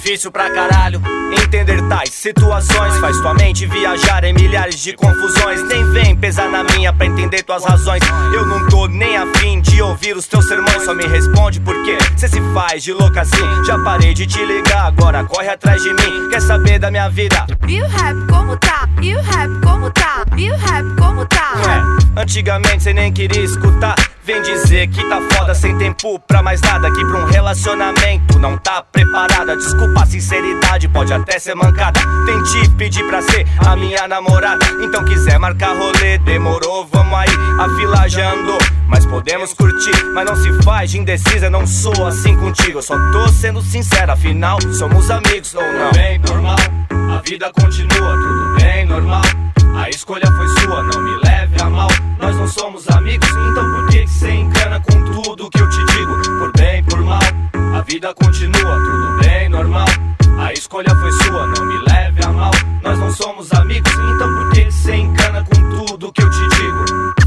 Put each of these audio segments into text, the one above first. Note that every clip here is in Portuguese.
difícil pra caralho entender tais situações. Faz tua mente viajar em milhares de confusões. Nem vem pesar na minha pra entender tuas razões. Eu não tô nem afim de ouvir os teus sermões. Só me responde por quê cê se faz de louca assim. Já parei de te ligar, agora corre atrás de mim. Quer saber da minha vida? E o rap como tá? E o rap como tá? E o rap como tá? Antigamente cê nem queria escutar. Vem dizer que tá foda sem tempo pra mais nada. Que pra um relacionamento não tá preparada. Desculpa a sinceridade, pode até ser mancada. Tentei pedir pra ser a minha namorada. Então quiser marcar rolê, demorou, vamos aí. A fila já andou, mas podemos curtir. Mas não se faz de indecisa, não sou assim contigo. Eu só tô sendo sincero, afinal somos amigos ou não? Tudo bem, normal, a vida continua, tudo bem, normal. A escolha foi sua, não me leve a mal. Nós não somos amigos, então por que cê encana com tudo que eu te digo? Por bem, por mal, a vida continua, tudo bem, normal. A escolha foi sua, não me leve a mal. Nós não somos amigos, então por que cê encana com tudo que eu te digo?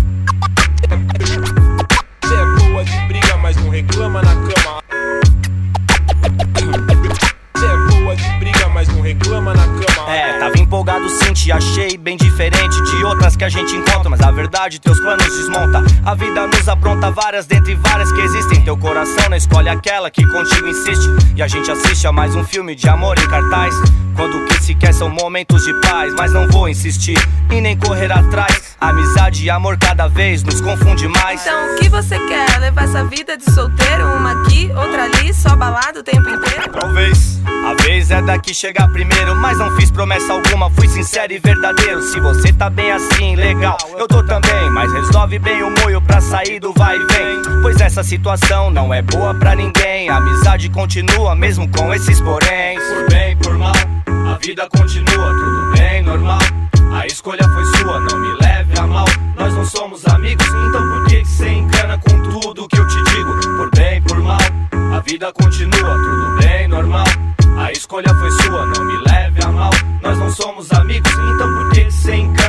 Cê é boa de briga, mas não reclama na cama. Cê é boa de briga, mas não reclama na cama. Tava empolgado sim, te achei bem diferente de outras que a gente encontra. Mas a verdade, teus planos desmonta. A vida nos apronta várias dentre várias que existem. Teu coração não escolhe aquela que contigo insiste. E a gente assiste a mais um filme de amor em cartaz. Quando o que se quer são momentos de paz. Mas não vou insistir e nem correr atrás. Amizade e amor cada vez nos confunde mais. Então o que você quer? Levar essa vida de solteiro? Uma aqui, outra ali, só balada o tempo inteiro? Talvez, a vez é daqui chegar primeiro. Mas não fiz promessa alguma, fui sincero e verdadeiro. Se você tá bem assim, legal, eu tô também. Mas resolve bem o moio pra sair do vai e vem. Pois essa situação não é boa pra ninguém. A amizade continua mesmo com esses poréns. Por bem, por mal, a vida continua, tudo bem, normal. A escolha foi sua, não me leve a mal. Nós não somos amigos, então por que cê encana com tudo que eu te digo? Por bem, por mal, a vida continua, tudo bem, normal. A escolha foi sua, não me leve a mal. Nós não somos amigos, então por que cê encana